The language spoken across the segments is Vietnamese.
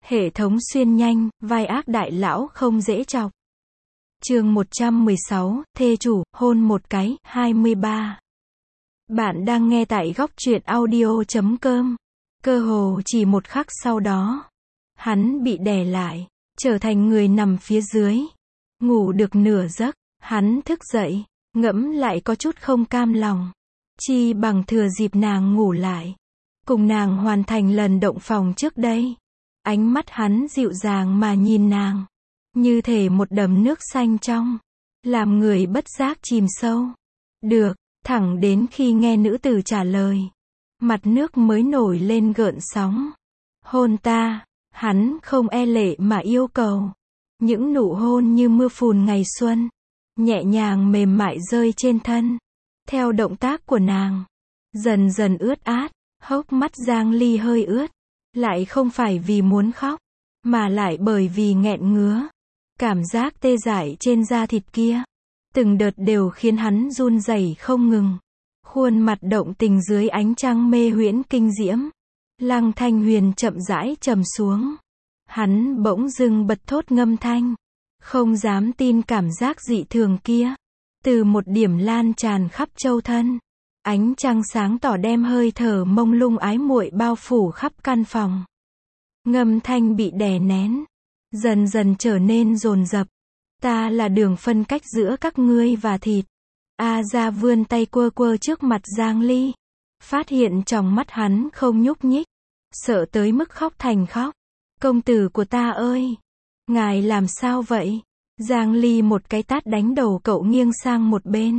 Hệ thống xuyên nhanh, vai ác đại lão không dễ chọc. Chương 116, thê chủ, hôn một cái, 23. Bạn đang nghe tại góc truyện audio.com. Cơ hồ chỉ một khắc sau đó, hắn bị đè lại, trở thành người nằm phía dưới. Ngủ được nửa giấc, hắn thức dậy, ngẫm lại có chút không cam lòng. Chi bằng thừa dịp nàng ngủ lại, cùng nàng hoàn thành lần động phòng trước đây. Ánh mắt hắn dịu dàng mà nhìn nàng, như thể một đầm nước xanh trong, làm người bất giác chìm sâu. Được, thẳng đến khi nghe nữ tử trả lời, mặt nước mới nổi lên gợn sóng. Hôn ta, hắn không e lệ mà yêu cầu. Những nụ hôn như mưa phùn ngày xuân, nhẹ nhàng mềm mại rơi trên thân. Theo động tác của nàng, dần dần ướt át, hốc mắt Giang Ly hơi ướt. Lại không phải vì muốn khóc, mà lại bởi vì nghẹn ngứa. Cảm giác tê dại trên da thịt kia, từng đợt đều khiến hắn run rẩy không ngừng. Khuôn mặt động tình dưới ánh trăng mê huyễn kinh diễm. Lăng Thanh Huyền chậm rãi trầm xuống. Hắn bỗng dưng bật thốt ngâm thanh, không dám tin cảm giác dị thường kia. Từ một điểm lan tràn khắp châu thân. Ánh trăng sáng tỏ đem hơi thở mông lung ái muội bao phủ khắp căn phòng. Ngâm thanh bị đè nén, dần dần trở nên dồn dập. Ta là đường phân cách giữa các ngươi và thịt. A Gia vươn tay quơ quơ trước mặt Giang Ly. Phát hiện trong mắt hắn không nhúc nhích. Sợ tới mức khóc thành khóc. Công tử của ta ơi! Ngài làm sao vậy? Giang Ly một cái tát đánh đầu cậu nghiêng sang một bên.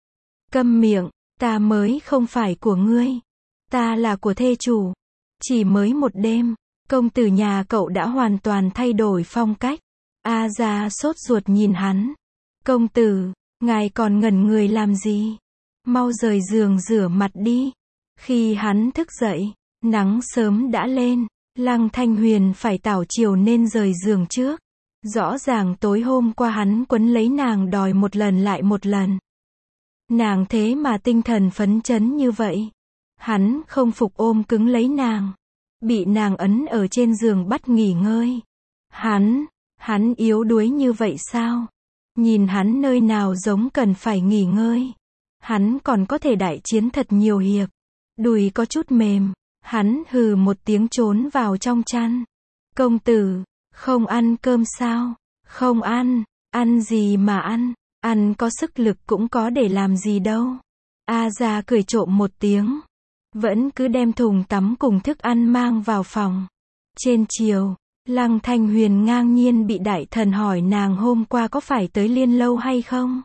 Câm miệng! Ta mới không phải của ngươi. Ta là của thê chủ. Chỉ mới một đêm, công tử nhà cậu đã hoàn toàn thay đổi phong cách. A Gia sốt ruột nhìn hắn. Công tử, ngài còn ngẩn người làm gì? Mau rời giường rửa mặt đi. Khi hắn thức dậy, nắng sớm đã lên. Lăng Thanh Huyền phải tảo chiều nên rời giường trước. Rõ ràng tối hôm qua hắn quấn lấy nàng đòi một lần lại một lần. Nàng thế mà tinh thần phấn chấn như vậy. Hắn không phục ôm cứng lấy nàng. Bị nàng ấn ở trên giường bắt nghỉ ngơi. Hắn yếu đuối như vậy sao? Nhìn hắn nơi nào giống cần phải nghỉ ngơi. Hắn còn có thể đại chiến thật nhiều hiệp. Đùi có chút mềm. Hắn hừ một tiếng trốn vào trong chăn. Công tử, không ăn cơm sao? Không ăn, ăn gì mà ăn? Ăn có sức lực cũng có để làm gì đâu. A Gia cười trộm một tiếng. Vẫn cứ đem thùng tắm cùng thức ăn mang vào phòng. Trên chiều, Lăng Thanh Huyền ngang nhiên bị đại thần hỏi nàng hôm qua có phải tới Liên Lâu hay không.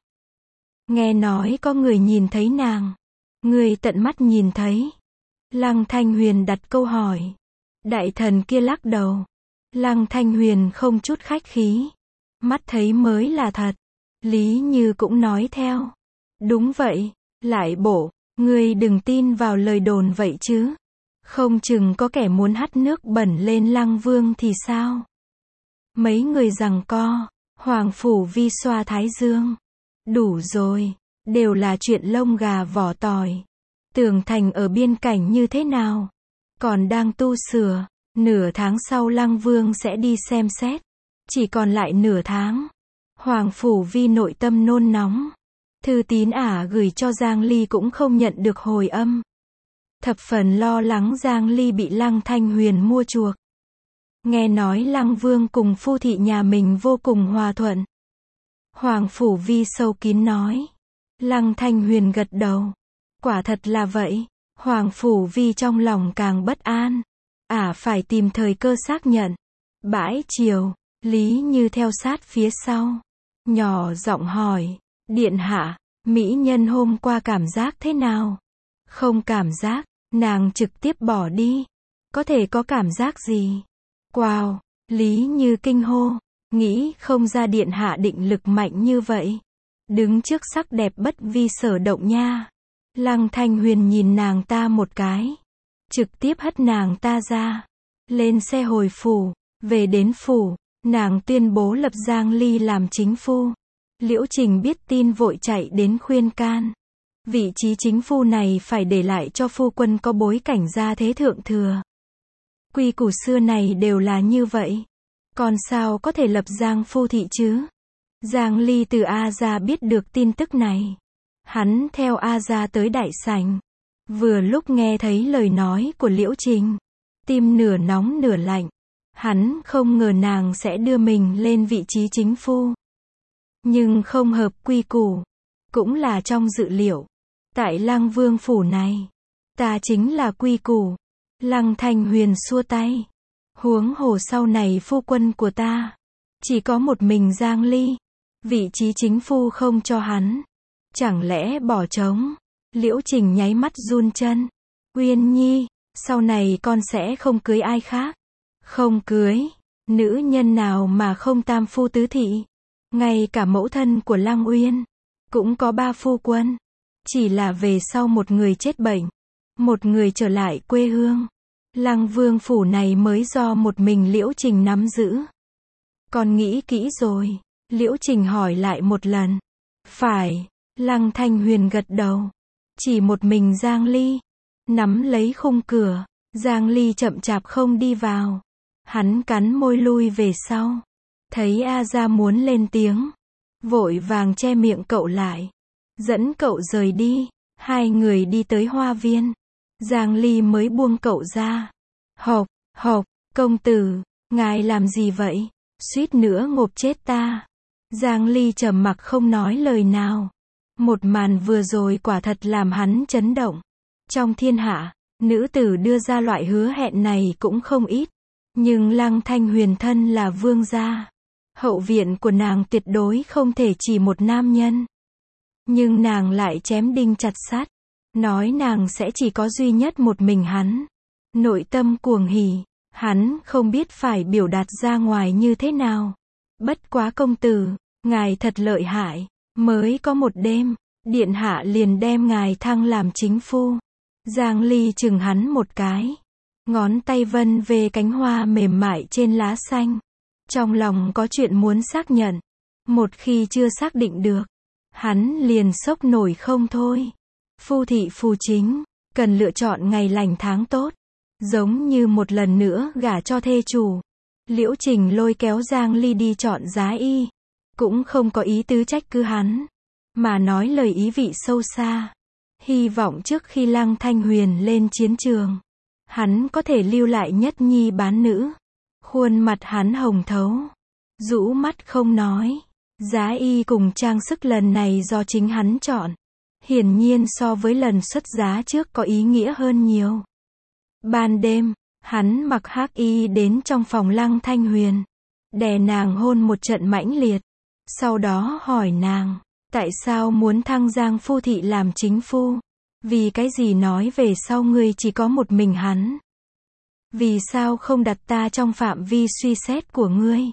Nghe nói có người nhìn thấy nàng. Người tận mắt nhìn thấy. Lăng Thanh Huyền đặt câu hỏi. Đại thần kia lắc đầu. Lăng Thanh Huyền không chút khách khí. Mắt thấy mới là thật. Lý Như cũng nói theo. Đúng vậy, lại bổ, ngươi đừng tin vào lời đồn vậy chứ. Không chừng có kẻ muốn hắt nước bẩn lên Lăng Vương thì sao? Mấy người giằng co, Hoàng Phủ Vi xoa thái dương. Đủ rồi, đều là chuyện lông gà vỏ tỏi. Tường thành ở biên cảnh như thế nào? Còn đang tu sửa, nửa tháng sau Lăng Vương sẽ đi xem xét. Chỉ còn lại nửa tháng. Hoàng Phủ Vi nội tâm nôn nóng. Thư tín ả gửi cho Giang Ly cũng không nhận được hồi âm. Thập phần lo lắng Giang Ly bị Lăng Thanh Huyền mua chuộc. Nghe nói Lăng Vương cùng phu thị nhà mình vô cùng hòa thuận. Hoàng Phủ Vi sâu kín nói. Lăng Thanh Huyền gật đầu. Quả thật là vậy. Hoàng Phủ Vi trong lòng càng bất an. Ả phải tìm thời cơ xác nhận. Bãi chiều, Lý Như theo sát phía sau. Nhỏ giọng hỏi. Điện hạ, mỹ nhân hôm qua cảm giác thế nào? Không cảm giác, nàng trực tiếp bỏ đi. Có thể có cảm giác gì? Wow, Lý Như kinh hô. Nghĩ không ra điện hạ định lực mạnh như vậy. Đứng trước sắc đẹp bất vi sở động nha. Lăng Thanh Huyền nhìn nàng ta một cái. Trực tiếp hất nàng ta ra. Lên xe hồi phủ. Về đến phủ, nàng tuyên bố lập Giang Ly làm chính phu. Liễu Trình biết tin vội chạy đến khuyên can. Vị trí chính phu này phải để lại cho phu quân có bối cảnh gia thế thượng thừa. Quy củ xưa này đều là như vậy. Còn sao có thể lập Giang Phu Thị chứ? Giang Ly từ A Gia biết được tin tức này. Hắn theo A Gia tới đại sảnh. Vừa lúc nghe thấy lời nói của Liễu Trình. Tim nửa nóng nửa lạnh. Hắn không ngờ nàng sẽ đưa mình lên vị trí chính phu. Nhưng không hợp quy củ. Cũng là trong dự liệu. Tại Lăng Vương phủ này. Ta chính là quy củ. Lăng Thanh Huyền xua tay. Huống hồ sau này phu quân của ta. Chỉ có một mình Giang Ly. Vị trí chính phu không cho hắn. Chẳng lẽ bỏ trống? Liễu Trình nháy mắt run chân. Uyên Nhi, sau này con sẽ không cưới ai khác. Không cưới. Nữ nhân nào mà không tam phu tứ thị. Ngay cả mẫu thân của Lăng Uyên. Cũng có 3 phu quân. Chỉ là về sau một người chết bệnh. Một người trở lại quê hương. Lăng Vương phủ này mới do một mình Liễu Trình nắm giữ. Con nghĩ kỹ rồi. Liễu Trình hỏi lại một lần. Phải. Lăng Thanh Huyền gật đầu. Chỉ một mình Giang Ly. Nắm lấy khung cửa. Giang Ly chậm chạp không đi vào. Hắn cắn môi lui về sau. Thấy A Gia muốn lên tiếng. Vội vàng che miệng cậu lại. Dẫn cậu rời đi. Hai người đi tới hoa viên. Giang Ly mới buông cậu ra. Hộc, hộc, công tử, ngài làm gì vậy? Suýt nữa ngộp chết ta. Giang Ly trầm mặc không nói lời nào. Một màn vừa rồi quả thật làm hắn chấn động. Trong thiên hạ, nữ tử đưa ra loại hứa hẹn này cũng không ít. Nhưng Lăng Thanh Huyền thân là vương gia. Hậu viện của nàng tuyệt đối không thể chỉ một nam nhân. Nhưng nàng lại chém đinh chặt sắt. Nói nàng sẽ chỉ có duy nhất một mình hắn. Nội tâm cuồng hỉ. Hắn không biết phải biểu đạt ra ngoài như thế nào. Bất quá công tử, ngài thật lợi hại. Mới có một đêm, điện hạ liền đem ngài thăng làm chính phu. Giang Ly chừng hắn một cái. Ngón tay vân về cánh hoa mềm mại trên lá xanh. Trong lòng có chuyện muốn xác nhận. Một khi chưa xác định được, hắn liền sốc nổi không thôi. Phu thị phu chính, cần lựa chọn ngày lành tháng tốt. Giống như một lần nữa gả cho thê chủ. Liễu Trình lôi kéo Giang Ly đi chọn giá y. Cũng không có ý tứ trách cứ hắn. Mà nói lời ý vị sâu xa. Hy vọng trước khi Lăng Thanh Huyền lên chiến trường. Hắn có thể lưu lại nhất nhi bán nữ. Khuôn mặt hắn hồng thấu. Rũ mắt không nói. Giá y cùng trang sức lần này do chính hắn chọn. Hiển nhiên so với lần xuất giá trước có ý nghĩa hơn nhiều. Ban đêm, hắn mặc hắc y đến trong phòng Lăng Thanh Huyền. Đè nàng hôn một trận mãnh liệt. Sau đó hỏi nàng, tại sao muốn thăng Giang Phu Thị làm chính phu? Vì cái gì nói về sau ngươi chỉ có một mình hắn? Vì sao không đặt ta trong phạm vi suy xét của ngươi?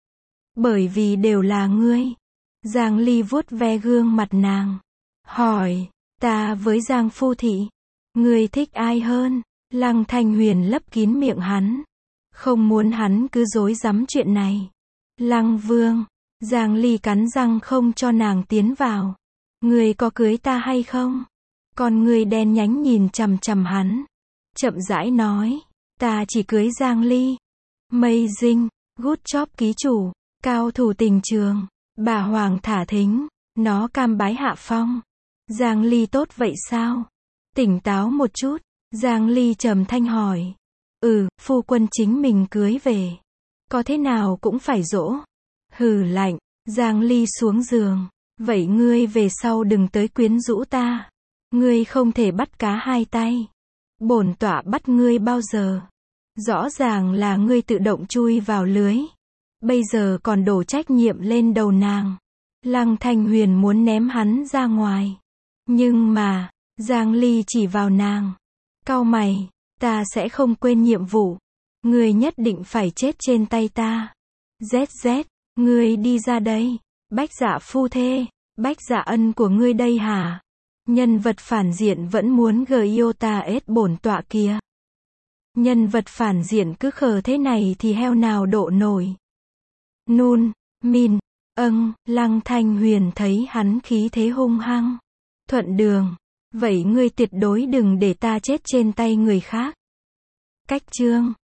Bởi vì đều là ngươi. Giang Ly vuốt ve gương mặt nàng. Hỏi, ta với Giang Phu Thị, ngươi thích ai hơn? Lăng Thanh Huyền lấp kín miệng hắn. Không muốn hắn cứ dối rắm chuyện này. Lăng Vương. Giang Ly cắn răng không cho nàng tiến vào. Ngươi có cưới ta hay không? Con ngươi đen nhánh nhìn chằm chằm hắn. Chậm rãi nói. Ta chỉ cưới Giang Ly. Amazing. Good job ký chủ. Cao thủ tình trường. Bà Hoàng thả thính. Nó cam bái hạ phong. Giang Ly tốt vậy sao? Tỉnh táo một chút. Giang Ly trầm thanh hỏi. Phu quân chính mình cưới về. Có thế nào cũng phải dỗ. Hừ lạnh. Giang Ly xuống giường. Vậy ngươi về sau đừng tới quyến rũ ta. Ngươi không thể bắt cá hai tay. Bổn tọa bắt ngươi bao giờ? Rõ ràng là ngươi tự động chui vào lưới. Bây giờ còn đổ trách nhiệm lên đầu nàng. Lăng Thanh Huyền muốn ném hắn ra ngoài. Nhưng mà, Giang Ly chỉ vào nàng. Cau mày, ta sẽ không quên nhiệm vụ. Ngươi nhất định phải chết trên tay ta. ZZ, ngươi đi ra đây. Bách Dạ phu thê, Bách Dạ ân của ngươi đây hả? Nhân vật phản diện vẫn muốn Giota ết bổn tọa kia. Nhân vật phản diện cứ khờ thế này thì heo nào độ nổi. Nun, min, Lăng Thanh Huyền thấy hắn khí thế hung hăng. Thuận đường. Vậy ngươi tuyệt đối đừng để ta chết trên tay người khác. Cách chương